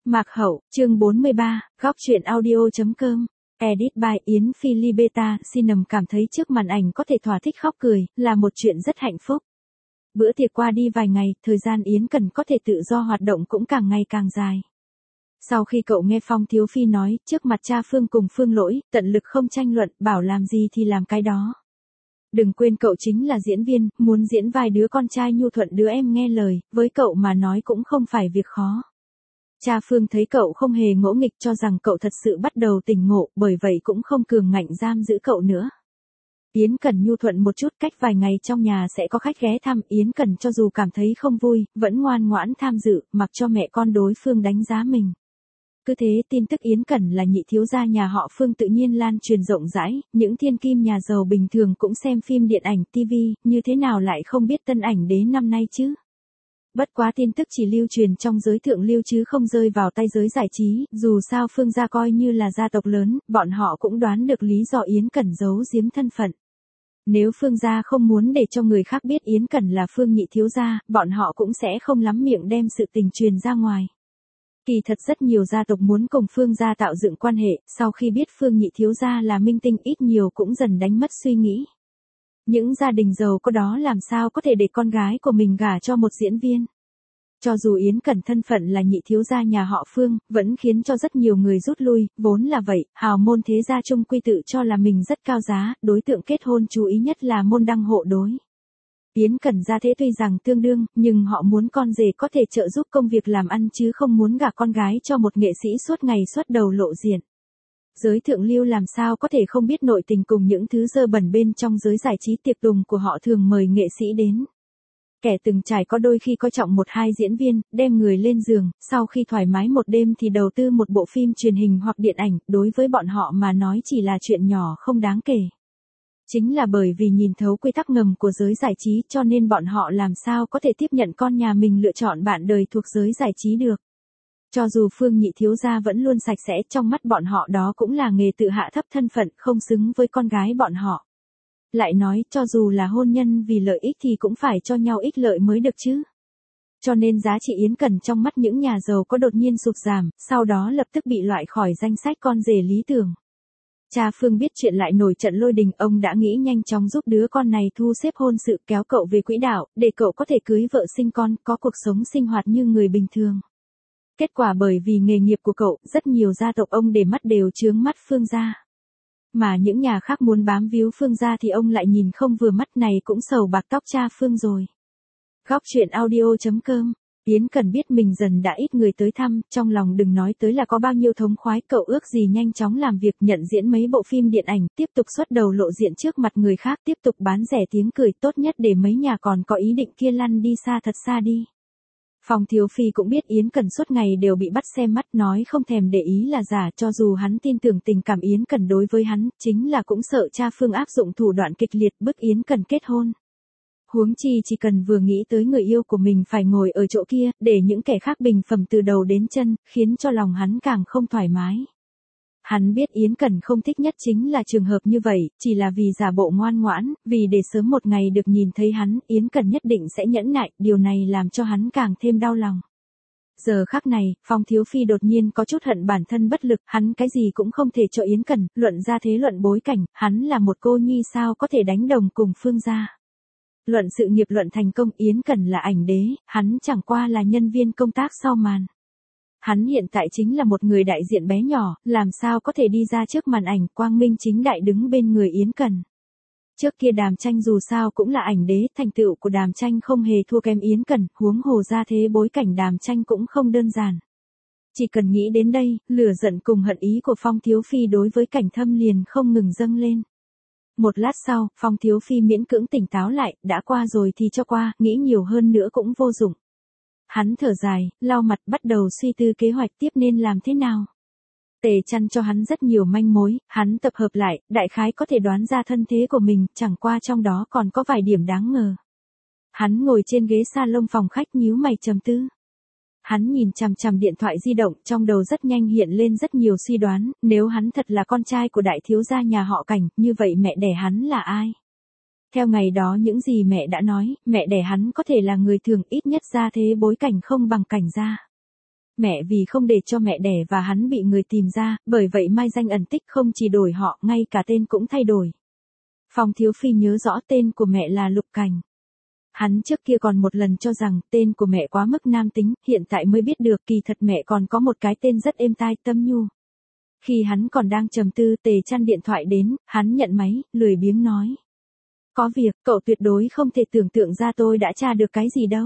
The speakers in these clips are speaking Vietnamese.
Mạc Hậu, chương 43, góc truyện audio.com. Edit by Yến Phi Libeta, Sinem cảm thấy trước màn ảnh có thể thỏa thích khóc cười, là một chuyện rất hạnh phúc. Bữa tiệc qua đi vài ngày, thời gian Yến Cần có thể tự do hoạt động cũng càng ngày càng dài. Sau khi cậu nghe Phong Thiếu Phi nói, trước mặt cha Phương cùng Phương Lỗi, tận lực không tranh luận, bảo làm gì thì làm cái đó. Đừng quên cậu chính là diễn viên, muốn diễn vai đứa con trai nhu thuận đứa em nghe lời, với cậu mà nói cũng không phải việc khó. Cha Phương thấy cậu không hề ngỗ nghịch cho rằng cậu thật sự bắt đầu tỉnh ngộ, bởi vậy cũng không cường ngạnh giam giữ cậu nữa. Yến Cần nhu thuận một chút, cách vài ngày trong nhà sẽ có khách ghé thăm. Yến Cần cho dù cảm thấy không vui, vẫn ngoan ngoãn tham dự, mặc cho mẹ con đối phương đánh giá mình. Cứ thế tin tức Yến Cần là nhị thiếu gia nhà họ Phương tự nhiên lan truyền rộng rãi, những thiên kim nhà giàu bình thường cũng xem phim điện ảnh TV, như thế nào lại không biết tân ảnh đế năm nay chứ. Bất quá tin tức chỉ lưu truyền trong giới thượng lưu chứ không rơi vào tay giới giải trí, dù sao Phương gia coi như là gia tộc lớn, bọn họ cũng đoán được lý do Yến Cần giấu giếm thân phận. Nếu Phương gia không muốn để cho người khác biết Yến Cần là Phương nhị thiếu gia, bọn họ cũng sẽ không lắm miệng đem sự tình truyền ra ngoài. Kỳ thật rất nhiều gia tộc muốn cùng Phương gia tạo dựng quan hệ, sau khi biết Phương nhị thiếu gia là minh tinh ít nhiều cũng dần đánh mất suy nghĩ. Những gia đình giàu có đó làm sao có thể để con gái của mình gả cho một diễn viên. Cho dù Yến Cần thân phận là nhị thiếu gia nhà họ Phương, vẫn khiến cho rất nhiều người rút lui, vốn là vậy, hào môn thế gia chung quy tự cho là mình rất cao giá, đối tượng kết hôn chú ý nhất là môn đăng hộ đối. Yến Cần gia thế tuy rằng tương đương, nhưng họ muốn con rể có thể trợ giúp công việc làm ăn chứ không muốn gả con gái cho một nghệ sĩ suốt ngày suốt đầu lộ diện. Giới thượng lưu làm sao có thể không biết nội tình cùng những thứ dơ bẩn bên trong giới giải trí tiệc tùng của họ thường mời nghệ sĩ đến. Kẻ từng trải có đôi khi coi trọng một hai diễn viên, đem người lên giường, sau khi thoải mái một đêm thì đầu tư một bộ phim truyền hình hoặc điện ảnh, đối với bọn họ mà nói chỉ là chuyện nhỏ không đáng kể. Chính là bởi vì nhìn thấu quy tắc ngầm của giới giải trí cho nên bọn họ làm sao có thể tiếp nhận con nhà mình lựa chọn bạn đời thuộc giới giải trí được. Cho dù Phương nhị thiếu gia vẫn luôn sạch sẽ, trong mắt bọn họ đó cũng là nghề tự hạ thấp thân phận, không xứng với con gái bọn họ. Lại nói, cho dù là hôn nhân vì lợi ích thì cũng phải cho nhau ích lợi mới được chứ. Cho nên giá trị Yến Cần trong mắt những nhà giàu có đột nhiên sụt giảm, sau đó lập tức bị loại khỏi danh sách con rể lý tưởng. Cha Phương biết chuyện lại nổi trận lôi đình, ông đã nghĩ nhanh chóng giúp đứa con này thu xếp hôn sự, kéo cậu về quỹ đạo, để cậu có thể cưới vợ sinh con, có cuộc sống sinh hoạt như người bình thường. Kết quả bởi vì nghề nghiệp của cậu, rất nhiều gia tộc ông để mắt đều chướng mắt Phương gia. Mà những nhà khác muốn bám víu Phương gia thì ông lại nhìn không vừa mắt, này cũng sầu bạc tóc cha Phương rồi. Góc truyện audio.com. Yến Cần biết mình dần đã ít người tới thăm, trong lòng đừng nói tới là có bao nhiêu thống khoái, cậu ước gì nhanh chóng làm việc, nhận diễn mấy bộ phim điện ảnh, tiếp tục xuất đầu lộ diện trước mặt người khác, tiếp tục bán rẻ tiếng cười, tốt nhất để mấy nhà còn có ý định kia lăn đi xa thật xa đi. Phong Thiếu Phi cũng biết Yến Cần suốt ngày đều bị bắt xem mắt, nói không thèm để ý là giả, cho dù hắn tin tưởng tình cảm Yến Cần đối với hắn, chính là cũng sợ cha Phương áp dụng thủ đoạn kịch liệt bức Yến Cần kết hôn. Huống chi chỉ cần vừa nghĩ tới người yêu của mình phải ngồi ở chỗ kia, để những kẻ khác bình phẩm từ đầu đến chân, khiến cho lòng hắn càng không thoải mái. Hắn biết Yến Cần không thích nhất chính là trường hợp như vậy, chỉ là vì giả bộ ngoan ngoãn, vì để sớm một ngày được nhìn thấy hắn, Yến Cần nhất định sẽ nhẫn nại, điều này làm cho hắn càng thêm đau lòng. Giờ khắc này, Phong Thiếu Phi đột nhiên có chút hận bản thân bất lực, hắn cái gì cũng không thể cho Yến Cần, luận ra thế luận bối cảnh, hắn là một cô nhi sao có thể đánh đồng cùng Phương gia. Luận sự nghiệp luận thành công, Yến Cần là ảnh đế, hắn chẳng qua là nhân viên công tác sau màn. Hắn hiện tại chính là một người đại diện bé nhỏ, làm sao có thể đi ra trước màn ảnh quang minh chính đại đứng bên người Yến Cần. Trước kia Đàm Tranh dù sao cũng là ảnh đế, thành tựu của Đàm Tranh không hề thua kém Yến Cần, huống hồ ra thế bối cảnh Đàm Tranh cũng không đơn giản. Chỉ cần nghĩ đến đây, lửa giận cùng hận ý của Phong Thiếu Phi đối với Cảnh Thâm liền không ngừng dâng lên. Một lát sau, Phong Thiếu Phi miễn cưỡng tỉnh táo lại, đã qua rồi thì cho qua, nghĩ nhiều hơn nữa cũng vô dụng. Hắn thở dài, lau mặt, bắt đầu suy tư kế hoạch tiếp nên làm thế nào. Tề Chăn cho hắn rất nhiều manh mối, hắn tập hợp lại, đại khái có thể đoán ra thân thế của mình, chẳng qua trong đó còn có vài điểm đáng ngờ. Hắn ngồi trên ghế salon phòng khách nhíu mày trầm tư. Hắn nhìn chằm chằm điện thoại di động, trong đầu rất nhanh hiện lên rất nhiều suy đoán, nếu hắn thật là con trai của đại thiếu gia nhà họ Cảnh, như vậy mẹ đẻ hắn là ai? Theo ngày đó những gì mẹ đã nói, mẹ đẻ hắn có thể là người thường, ít nhất ra thế bối cảnh không bằng Cảnh gia. Mẹ vì không để cho mẹ đẻ và hắn bị người tìm ra, bởi vậy mai danh ẩn tích không chỉ đổi họ, ngay cả tên cũng thay đổi. Phong Thiếu Phi nhớ rõ tên của mẹ là Lục Cảnh. Hắn trước kia còn một lần cho rằng tên của mẹ quá mức nam tính, hiện tại mới biết được kỳ thật mẹ còn có một cái tên rất êm tai, Tâm Nhu. Khi hắn còn đang trầm tư, Tề Chăn điện thoại đến, hắn nhận máy, lười biếng nói. Có việc, cậu tuyệt đối không thể tưởng tượng ra tôi đã tra được cái gì đâu.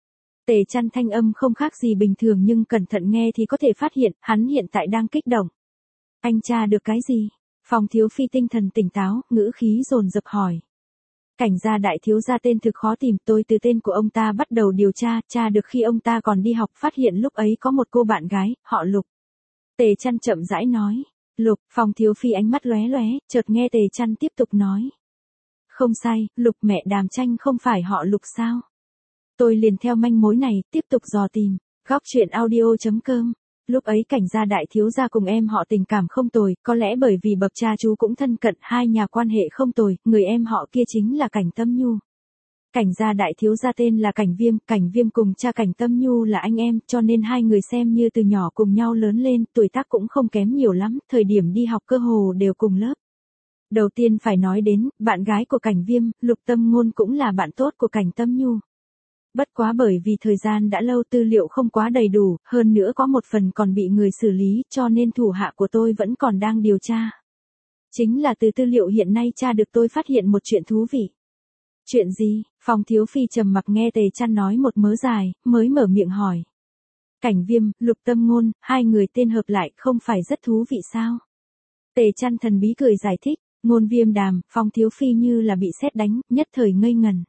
Tề Chăn thanh âm không khác gì bình thường nhưng cẩn thận nghe thì có thể phát hiện, hắn hiện tại đang kích động. Anh tra được cái gì? Phong Thiếu Phi tinh thần tỉnh táo, ngữ khí dồn dập hỏi. Cảnh gia đại thiếu gia tên thực khó tìm, tôi từ tên của ông ta bắt đầu điều tra được khi ông ta còn đi học, phát hiện lúc ấy có một cô bạn gái, họ Lục. Tề Chăn chậm rãi nói. Lục, Phong Thiếu Phi ánh mắt lóe lóe, chợt nghe Tề Chăn tiếp tục nói. Không sai, Lục mẹ Đàm Tranh không phải họ Lục sao? Tôi liền theo manh mối này, tiếp tục dò tìm. Góc truyện audio.com. Lúc ấy Cảnh gia đại thiếu gia cùng em họ tình cảm không tồi, có lẽ bởi vì bậc cha chú cũng thân cận, hai nhà quan hệ không tồi, người em họ kia chính là Cảnh Tâm Nhu. Cảnh gia đại thiếu gia tên là Cảnh Viêm cùng cha Cảnh Tâm Nhu là anh em, cho nên hai người xem như từ nhỏ cùng nhau lớn lên, tuổi tác cũng không kém nhiều lắm, thời điểm đi học cơ hồ đều cùng lớp. Đầu tiên phải nói đến, bạn gái của Cảnh Viêm, Lục Tâm Ngôn cũng là bạn tốt của Cảnh Tâm Nhu. Bất quá bởi vì thời gian đã lâu tư liệu không quá đầy đủ, hơn nữa có một phần còn bị người xử lý, cho nên thủ hạ của tôi vẫn còn đang điều tra. Chính là từ tư liệu hiện nay tra được tôi phát hiện một chuyện thú vị. Chuyện gì? Phong Thiếu Phi trầm mặc nghe Tề Chăn nói một mớ dài, mới mở miệng hỏi. Cảnh Viêm, Lục Tâm Ngôn, hai người tên hợp lại không phải rất thú vị sao? Tề Chăn thần bí cười giải thích, Ngôn Viêm Đàm, Phong Thiếu Phi như là bị sét đánh, nhất thời ngây ngần.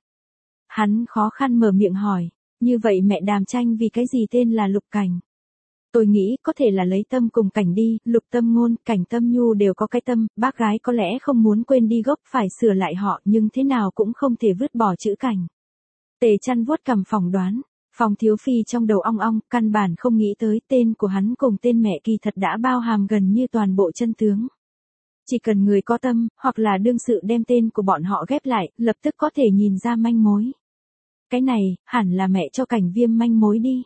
Hắn khó khăn mở miệng hỏi, như vậy mẹ Đàm Tranh vì cái gì tên là Lục Cảnh? Tôi nghĩ có thể là lấy tâm cùng cảnh đi, Lục Tâm Ngôn, Cảnh Tâm Nhu đều có cái tâm, bác gái có lẽ không muốn quên đi gốc, phải sửa lại họ, nhưng thế nào cũng không thể vứt bỏ chữ Cảnh. Tề Chăn vuốt cằm phỏng đoán, Phong Thiếu Phi trong đầu ong ong, căn bản không nghĩ tới tên của hắn cùng tên mẹ kỳ thật đã bao hàm gần như toàn bộ chân tướng. Chỉ cần người có tâm, hoặc là đương sự đem tên của bọn họ ghép lại, lập tức có thể nhìn ra manh mối. Cái này, hẳn là mẹ cho Cảnh Viêm manh mối đi.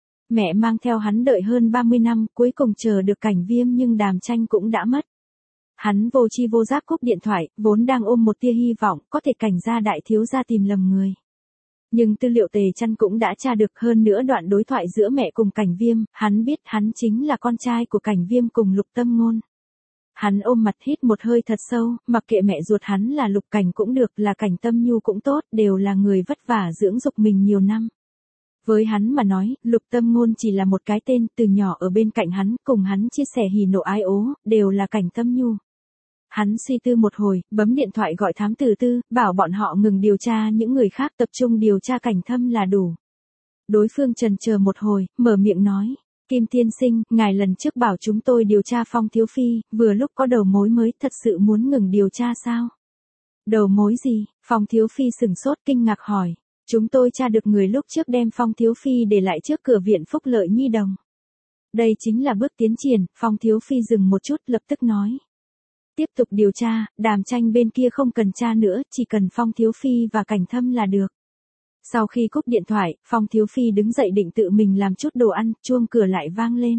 Mẹ mang theo hắn đợi hơn 30 năm, cuối cùng chờ được Cảnh Viêm nhưng Đàm Tranh cũng đã mất. Hắn vô tri vô giác cúp điện thoại, vốn đang ôm một tia hy vọng, có thể Cảnh gia đại thiếu gia tìm lầm người. Nhưng tư liệu Tề Chăn cũng đã tra được, hơn nữa đoạn đối thoại giữa mẹ cùng Cảnh Viêm, hắn biết hắn chính là con trai của Cảnh Viêm cùng Lục Tâm Ngôn. Hắn ôm mặt hít một hơi thật sâu, mặc kệ mẹ ruột hắn là Lục Cảnh cũng được, là Cảnh Tâm Nhu cũng tốt, đều là người vất vả dưỡng dục mình nhiều năm. Với hắn mà nói, Lục Tâm Ngôn chỉ là một cái tên, từ nhỏ ở bên cạnh hắn, cùng hắn chia sẻ hỉ nộ ái ố, đều là Cảnh Tâm Nhu. Hắn suy tư một hồi, bấm điện thoại gọi thám tử tư, bảo bọn họ ngừng điều tra những người khác, tập trung điều tra Cảnh Thâm là đủ. Đối phương chần chờ một hồi, mở miệng nói. Kim tiên sinh, ngài lần trước bảo chúng tôi điều tra Phong Thiếu Phi, vừa lúc có đầu mối mới, thật sự muốn ngừng điều tra sao? Đầu mối gì? Phong Thiếu Phi sửng sốt kinh ngạc hỏi. Chúng tôi tra được người lúc trước đem Phong Thiếu Phi để lại trước cửa viện Phúc Lợi Nhi Đồng. Đây chính là bước tiến triển, Phong Thiếu Phi dừng một chút lập tức nói. Tiếp tục điều tra, Đàm Tranh bên kia không cần tra nữa, chỉ cần Phong Thiếu Phi và Cảnh Thâm là được. Sau khi cúp điện thoại, Phong Thiếu Phi đứng dậy định tự mình làm chút đồ ăn, chuông cửa lại vang lên.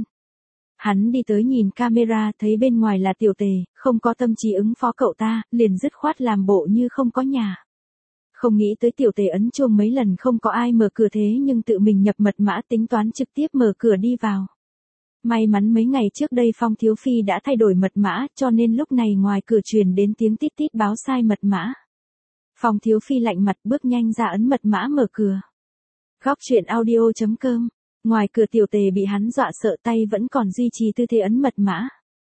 Hắn đi tới nhìn camera, thấy bên ngoài là Tiểu Tề, không có tâm trí ứng phó cậu ta, liền dứt khoát làm bộ như không có nhà. Không nghĩ tới Tiểu Tề ấn chuông mấy lần không có ai mở cửa thế nhưng tự mình nhập mật mã tính toán trực tiếp mở cửa đi vào. May mắn mấy ngày trước đây Phong Thiếu Phi đã thay đổi mật mã, cho nên lúc này ngoài cửa truyền đến tiếng tít tít báo sai mật mã. Phong Thiếu Phi lạnh mặt bước nhanh ra ấn mật mã mở cửa. Góc truyện audio.com. Ngoài cửa Tiểu Tề bị hắn dọa sợ, tay vẫn còn duy trì tư thế ấn mật mã.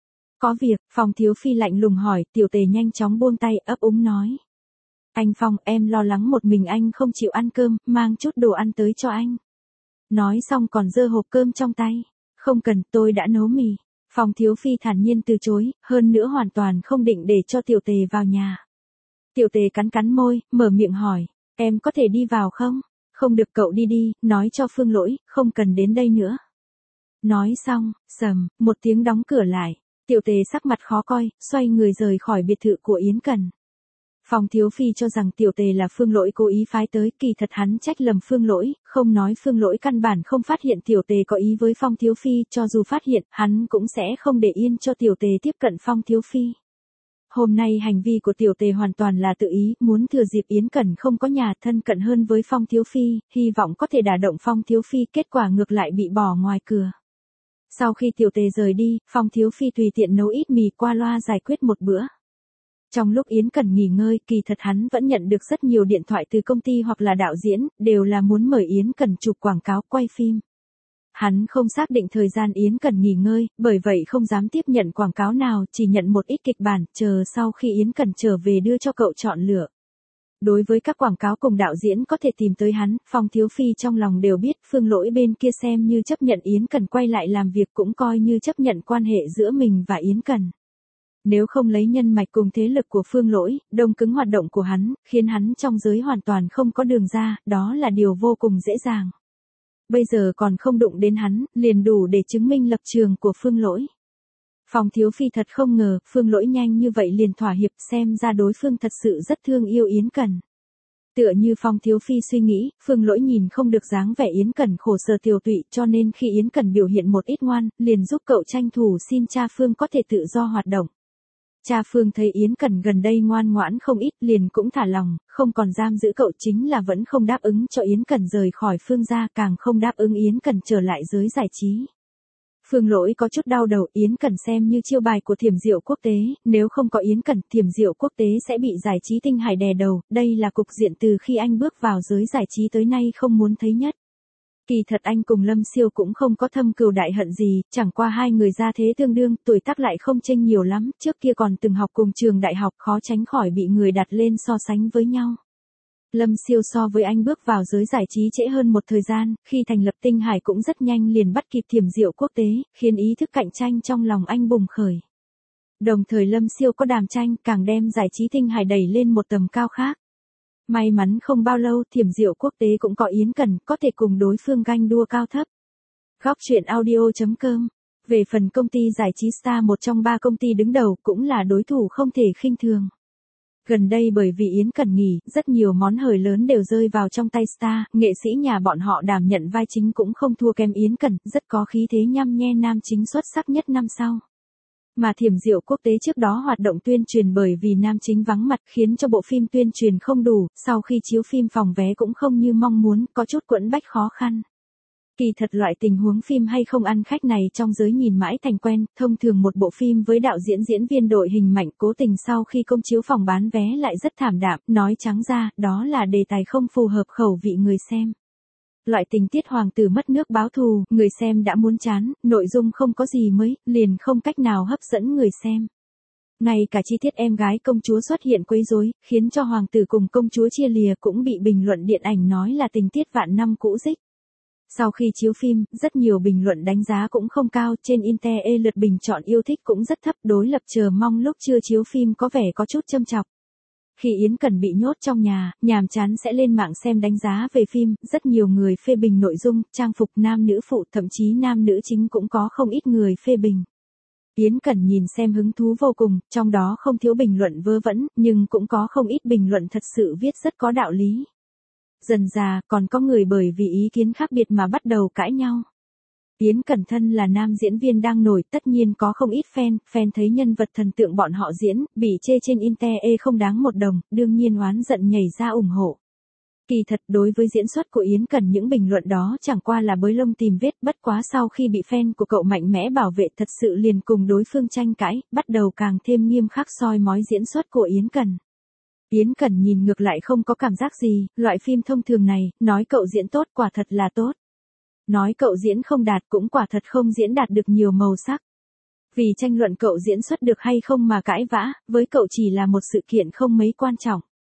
Có việc, Phong Thiếu Phi lạnh lùng hỏi, Tiểu Tề nhanh chóng buông tay, ấp úng nói. Anh Phong, em lo lắng một mình anh không chịu ăn cơm, mang chút đồ ăn tới cho anh. Nói xong còn giơ hộp cơm trong tay. Không cần, tôi đã nấu mì. Phong Thiếu Phi thản nhiên từ chối, hơn nữa hoàn toàn không định để cho Tiểu Tề vào nhà. Tiểu Tề cắn cắn môi, mở miệng hỏi, em có thể đi vào không? Không được, cậu đi đi, nói cho Phương Lỗi, không cần đến đây nữa. Nói xong, sầm, một tiếng đóng cửa lại. Tiểu Tề sắc mặt khó coi, xoay người rời khỏi biệt thự của Yến Cần. Phong Thiếu Phi cho rằng tiểu tề là Phương Lỗi cố ý phái tới, kỳ thật hắn trách lầm Phương Lỗi, không nói Phương Lỗi căn bản không phát hiện tiểu tề có ý với Phong Thiếu Phi, cho dù phát hiện, hắn cũng sẽ không để yên cho tiểu tề tiếp cận Phong Thiếu Phi. Hôm nay hành vi của tiểu tề hoàn toàn là tự ý, muốn thừa dịp Yến Cẩn không có nhà thân cận hơn với Phong Thiếu Phi, hy vọng có thể đả động Phong Thiếu Phi, kết quả ngược lại bị bỏ ngoài cửa. Sau khi tiểu tề rời đi, Phong Thiếu Phi tùy tiện nấu ít mì qua loa giải quyết một bữa. Trong lúc Yến Cẩn nghỉ ngơi, kỳ thật hắn vẫn nhận được rất nhiều điện thoại từ công ty hoặc là đạo diễn, đều là muốn mời Yến Cẩn chụp quảng cáo quay phim. Hắn không xác định thời gian Yến Cẩn nghỉ ngơi, bởi vậy không dám tiếp nhận quảng cáo nào, chỉ nhận một ít kịch bản, chờ sau khi Yến Cẩn trở về đưa cho cậu chọn lựa. Đối với các quảng cáo cùng đạo diễn có thể tìm tới hắn, Phong Thiếu Phi trong lòng đều biết, Phương Lỗi bên kia xem như chấp nhận Yến Cẩn quay lại làm việc, cũng coi như chấp nhận quan hệ giữa mình và Yến Cẩn. Nếu không lấy nhân mạch cùng thế lực của Phương Lỗi, đông cứng hoạt động của hắn, khiến hắn trong giới hoàn toàn không có đường ra, đó là điều vô cùng dễ dàng. Bây giờ còn không đụng đến hắn, liền đủ để chứng minh lập trường của Phương Lỗi. Phong Thiếu Phi thật không ngờ, Phương Lỗi nhanh như vậy liền thỏa hiệp, xem ra đối phương thật sự rất thương yêu Yến Cẩn. Tựa như Phong Thiếu Phi suy nghĩ, Phương Lỗi nhìn không được dáng vẻ Yến Cẩn khổ sở tiều tụy, cho nên khi Yến Cẩn biểu hiện một ít ngoan, liền giúp cậu tranh thủ xin cha Phương có thể tự do hoạt động. Cha Phương thấy Yến Cẩn gần đây ngoan ngoãn không ít, liền cũng thả lòng, không còn giam giữ cậu, chính là vẫn không đáp ứng cho Yến Cẩn rời khỏi Phương gia, càng không đáp ứng Yến Cẩn trở lại giới giải trí. Phương Lỗi có chút đau đầu, Yến Cẩn xem như chiêu bài của Thiểm Diệu Quốc tế, nếu không có Yến Cẩn, Thiểm Diệu Quốc tế sẽ bị giải trí Tinh Hải đè đầu, đây là cục diện từ khi anh bước vào giới giải trí tới nay không muốn thấy nhất. Kỳ thật anh cùng Lâm Siêu cũng không có thâm cừu đại hận gì, chẳng qua hai người gia thế tương đương, tuổi tác lại không chênh nhiều lắm, trước kia còn từng học cùng trường đại học, khó tránh khỏi bị người đặt lên so sánh với nhau. Lâm Siêu so với anh bước vào giới giải trí trễ hơn một thời gian, khi thành lập Tinh Hải cũng rất nhanh liền bắt kịp Thiểm Diệu Quốc tế, khiến ý thức cạnh tranh trong lòng anh bùng khởi. Đồng thời Lâm Siêu có đàm tranh, càng đem giải trí Tinh Hải đẩy lên một tầm cao khác. May mắn không bao lâu Thiểm Diệu Quốc tế cũng có Yến Cẩn, có thể cùng đối phương ganh đua cao thấp. Góc truyện audio.com. Về phần công ty giải trí Star, một trong 3 công ty đứng đầu, cũng là đối thủ không thể khinh thường. Gần đây bởi vì Yến Cẩn nghỉ, rất nhiều món hời lớn đều rơi vào trong tay Star, nghệ sĩ nhà bọn họ đảm nhận vai chính cũng không thua kém Yến Cẩn, rất có khí thế nhăm nhe nam chính xuất sắc nhất năm sau. Mà Thiểm Diệu Quốc tế trước đó hoạt động tuyên truyền bởi vì nam chính vắng mặt khiến cho bộ phim tuyên truyền không đủ, sau khi chiếu phim phòng vé cũng không như mong muốn, có chút quẫn bách khó khăn. Kỳ thật loại tình huống phim hay không ăn khách này trong giới nhìn mãi thành quen, thông thường một bộ phim với đạo diễn diễn viên đội hình mạnh cố tình sau khi công chiếu phòng bán vé lại rất thảm đạm, nói trắng ra, đó là đề tài không phù hợp khẩu vị người xem. Loại tình tiết hoàng tử mất nước báo thù, người xem đã muốn chán, nội dung không có gì mới, liền không cách nào hấp dẫn người xem. Ngay cả chi tiết em gái công chúa xuất hiện quấy rối, khiến cho hoàng tử cùng công chúa chia lìa cũng bị bình luận điện ảnh nói là tình tiết vạn năm cũ dích. Sau khi chiếu phim, rất nhiều bình luận đánh giá cũng không cao, trên internet lượt bình chọn yêu thích cũng rất thấp, đối lập chờ mong lúc chưa chiếu phim có vẻ có chút châm chọc. Khi Yến Cẩn bị nhốt trong nhà, nhàm chán sẽ lên mạng xem đánh giá về phim, rất nhiều người phê bình nội dung, trang phục nam nữ phụ, thậm chí nam nữ chính cũng có không ít người phê bình. Yến Cẩn nhìn xem hứng thú vô cùng, trong đó không thiếu bình luận vớ vẩn, nhưng cũng có không ít bình luận thật sự viết rất có đạo lý. Dần dà, còn có người bởi vì ý kiến khác biệt mà bắt đầu cãi nhau. Yến Cẩn thân là nam diễn viên đang nổi, tất nhiên có không ít fan thấy nhân vật thần tượng bọn họ diễn, bị chê trên internet không đáng một đồng, đương nhiên oán giận nhảy ra ủng hộ. Kỳ thật đối với diễn xuất của Yến Cẩn những bình luận đó chẳng qua là bới lông tìm vết, bất quá sau khi bị fan của cậu mạnh mẽ bảo vệ thật sự liền cùng đối phương tranh cãi, bắt đầu càng thêm nghiêm khắc soi mói diễn xuất của Yến Cẩn. Yến Cẩn nhìn ngược lại không có cảm giác gì, loại phim thông thường này, nói cậu diễn tốt quả thật là tốt. Nói cậu diễn không đạt cũng quả thật không diễn đạt được nhiều màu sắc. Vì tranh luận cậu diễn xuất được hay không mà cãi vã, với cậu chỉ là một sự kiện không mấy quan trọng.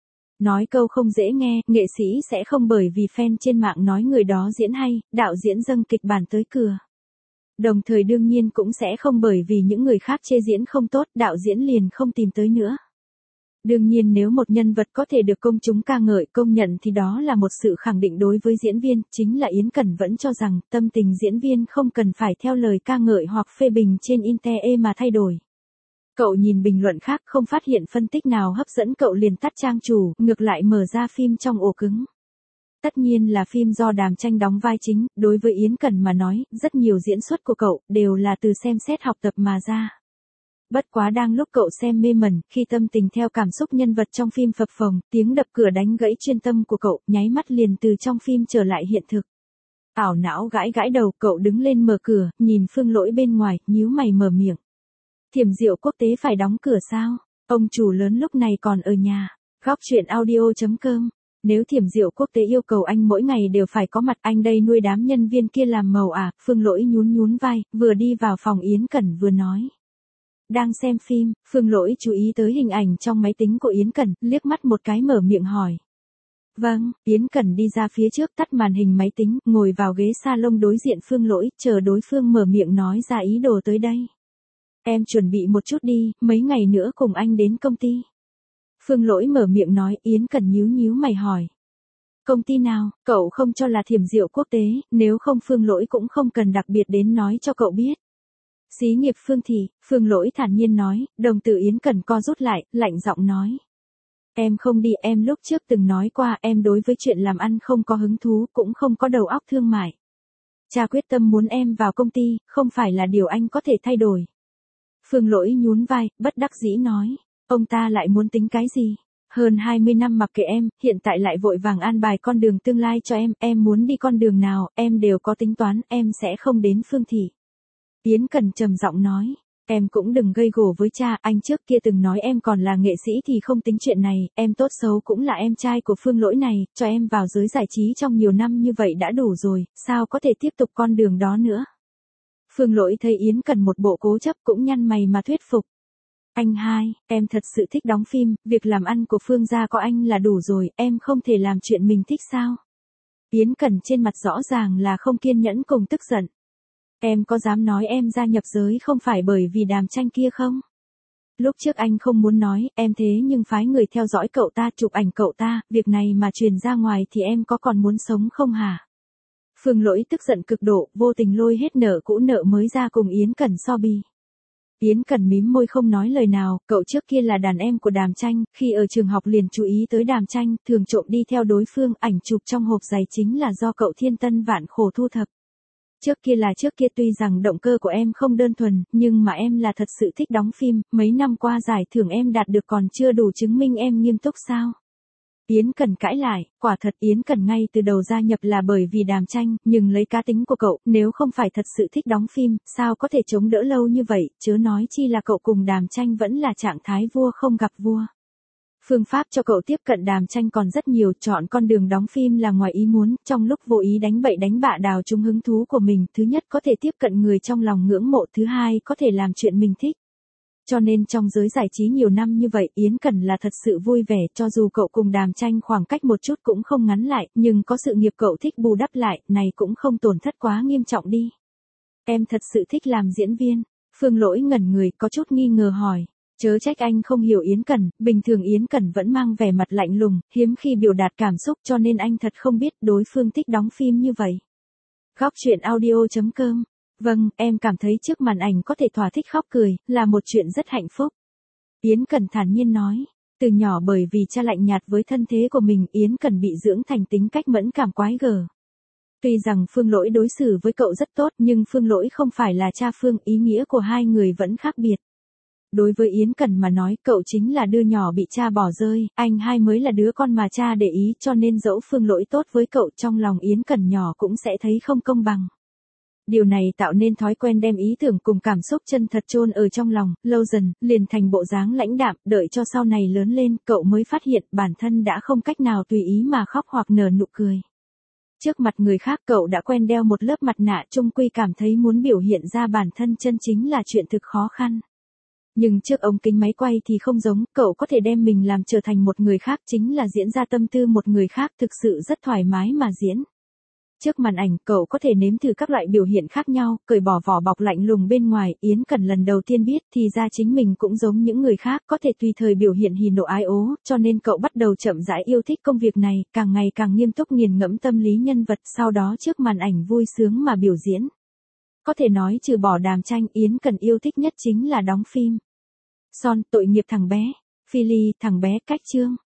Nói câu không dễ nghe, nghệ sĩ sẽ không bởi vì fan trên mạng nói người đó diễn hay, đạo diễn dâng kịch bản tới cửa. Đồng thời đương nhiên cũng sẽ không bởi vì những người khác chê diễn không tốt, đạo diễn liền không tìm tới nữa. Đương nhiên nếu một nhân vật có thể được công chúng ca ngợi công nhận thì đó là một sự khẳng định đối với diễn viên, chính là Yến Cẩn vẫn cho rằng tâm tình diễn viên không cần phải theo lời ca ngợi hoặc phê bình trên internet mà thay đổi. Cậu nhìn bình luận khác không phát hiện phân tích nào hấp dẫn cậu liền tắt trang chủ, ngược lại mở ra phim trong ổ cứng. Tất nhiên là phim do Đàm Tranh đóng vai chính, đối với Yến Cần mà nói, rất nhiều diễn xuất của cậu đều là từ xem xét học tập mà ra. Bất quá đang lúc cậu xem mê mẩn, khi tâm tình theo cảm xúc nhân vật trong phim phập phồng, tiếng đập cửa đánh gãy chuyên tâm của cậu, nháy mắt liền từ trong phim trở lại hiện thực. Ảo não gãi gãi đầu, cậu đứng lên mở cửa, nhìn Phương Lỗi bên ngoài, nhíu mày mở miệng. Thiểm Diệu Quốc tế phải đóng cửa sao? Ông chủ lớn lúc này còn ở nhà. Góc truyện audio.com. Nếu Thiểm Diệu Quốc tế yêu cầu anh mỗi ngày đều phải có mặt, anh đây nuôi đám nhân viên kia làm màu à? Phương Lỗi nhún vai, vừa đi vào phòng Yến Cẩn vừa nói. Đang xem phim, Phương Lỗi chú ý tới hình ảnh trong máy tính của Yến Cẩn, liếc mắt một cái mở miệng hỏi. Vâng, Yến Cẩn đi ra phía trước tắt màn hình máy tính, ngồi vào ghế salon đối diện Phương Lỗi, chờ đối phương mở miệng nói ra ý đồ tới đây. Em chuẩn bị một chút đi, mấy ngày nữa cùng anh đến công ty. Phương Lỗi mở miệng nói, Yến Cẩn nhíu mày hỏi. Công ty nào, cậu không cho là Thiểm Diệu Quốc tế, nếu không Phương Lỗi cũng không cần đặc biệt đến nói cho cậu biết. Xí nghiệp Phương Thị, Phương Lỗi thản nhiên nói, đồng tử Yến Cẩn co rút lại, lạnh giọng nói. Em không đi, em lúc trước từng nói qua, em đối với chuyện làm ăn không có hứng thú, cũng không có đầu óc thương mại. Cha quyết tâm muốn em vào công ty, không phải là điều anh có thể thay đổi. Phương Lỗi nhún vai, bất đắc dĩ nói, ông ta lại muốn tính cái gì? Hơn 20 năm mặc kệ em, hiện tại lại vội vàng an bài con đường tương lai cho em muốn đi con đường nào, em đều có tính toán, em sẽ không đến Phương Thị. Yến Cần trầm giọng nói, em cũng đừng gây gổ với cha, anh trước kia từng nói em còn là nghệ sĩ thì không tính chuyện này, em tốt xấu cũng là em trai của Phương Lỗi này, cho em vào giới giải trí trong nhiều năm như vậy đã đủ rồi, sao có thể tiếp tục con đường đó nữa. Phương Lỗi thấy Yến Cần một bộ cố chấp cũng nhăn mày mà thuyết phục. Anh hai, em thật sự thích đóng phim, việc làm ăn của Phương gia có anh là đủ rồi, em không thể làm chuyện mình thích sao? Yến Cần trên mặt rõ ràng là không kiên nhẫn cùng tức giận. Em có dám nói em gia nhập giới không phải bởi vì Đàm Tranh kia không? Lúc trước anh không muốn nói, em thế nhưng phái người theo dõi cậu ta, chụp ảnh cậu ta, việc này mà truyền ra ngoài thì em có còn muốn sống không hả? Phương Lỗi tức giận cực độ, vô tình lôi hết nợ cũ nợ mới ra cùng Yến Cần so bì. Yến Cần mím môi không nói lời nào, cậu trước kia là đàn em của Đàm Tranh, khi ở trường học liền chú ý tới Đàm Tranh, thường trộm đi theo đối phương, ảnh chụp trong hộp giày chính là do cậu thiên tân vạn khổ thu thập. Trước kia tuy rằng động cơ của em không đơn thuần, nhưng mà em là thật sự thích đóng phim, mấy năm qua giải thưởng em đạt được còn chưa đủ chứng minh em nghiêm túc sao? Yến Cần cãi lại, quả thật Yến Cần ngay từ đầu gia nhập là bởi vì Đàm Tranh, nhưng lấy cá tính của cậu, nếu không phải thật sự thích đóng phim, sao có thể chống đỡ lâu như vậy, chớ nói chi là cậu cùng Đàm Tranh vẫn là trạng thái vua không gặp vua. Phương pháp cho cậu tiếp cận Đàm Tranh còn rất nhiều, chọn con đường đóng phim là ngoài ý muốn, trong lúc vô ý đánh bậy đánh bạ đào trúng hứng thú của mình, thứ nhất có thể tiếp cận người trong lòng ngưỡng mộ, thứ hai có thể làm chuyện mình thích. Cho nên trong giới giải trí nhiều năm như vậy, Yến Cần là thật sự vui vẻ, cho dù cậu cùng Đàm Tranh khoảng cách một chút cũng không ngắn lại, nhưng có sự nghiệp cậu thích bù đắp lại, này cũng không tổn thất quá nghiêm trọng đi. Em thật sự thích làm diễn viên. Phương Lỗi ngẩn người, có chút nghi ngờ hỏi. Chớ trách anh không hiểu Yến Cần, bình thường Yến Cần vẫn mang vẻ mặt lạnh lùng, hiếm khi biểu đạt cảm xúc cho nên anh thật không biết đối phương thích đóng phim như vậy. Góc truyện audio.com. Vâng, em cảm thấy trước màn ảnh có thể thỏa thích khóc cười, là một chuyện rất hạnh phúc. Yến Cần thản nhiên nói, từ nhỏ bởi vì cha lạnh nhạt với thân thế của mình, Yến Cần bị dưỡng thành tính cách mẫn cảm quái gở. Tuy rằng Phương Lỗi đối xử với cậu rất tốt nhưng Phương Lỗi không phải là cha Phương, ý nghĩa của hai người vẫn khác biệt. Đối với Yến Cần mà nói, cậu chính là đứa nhỏ bị cha bỏ rơi, anh hai mới là đứa con mà cha để ý, cho nên dẫu Phương Lỗi tốt với cậu, trong lòng Yến Cần nhỏ cũng sẽ thấy không công bằng. Điều này tạo nên thói quen đem ý tưởng cùng cảm xúc chân thật chôn ở trong lòng, lâu dần, liền thành bộ dáng lãnh đạm, đợi cho sau này lớn lên, cậu mới phát hiện bản thân đã không cách nào tùy ý mà khóc hoặc nở nụ cười. Trước mặt người khác cậu đã quen đeo một lớp mặt nạ, chung quy cảm thấy muốn biểu hiện ra bản thân chân chính là chuyện thực khó khăn. Nhưng trước ống kính máy quay thì không giống, cậu có thể đem mình làm trở thành một người khác, chính là diễn ra tâm tư một người khác, thực sự rất thoải mái mà diễn. Trước màn ảnh, cậu có thể nếm thử các loại biểu hiện khác nhau, cởi bỏ vỏ bọc lạnh lùng bên ngoài, Yến Cần lần đầu tiên biết thì ra chính mình cũng giống những người khác, có thể tùy thời biểu hiện hỉ nộ ái ố, cho nên cậu bắt đầu chậm rãi yêu thích công việc này, càng ngày càng nghiêm túc nghiền ngẫm tâm lý nhân vật, sau đó trước màn ảnh vui sướng mà biểu diễn. Có thể nói trừ bỏ Đàm Tranh, Yến Cần yêu thích nhất chính là đóng phim. Son, tội nghiệp thằng bé. Philly, thằng bé cách chương.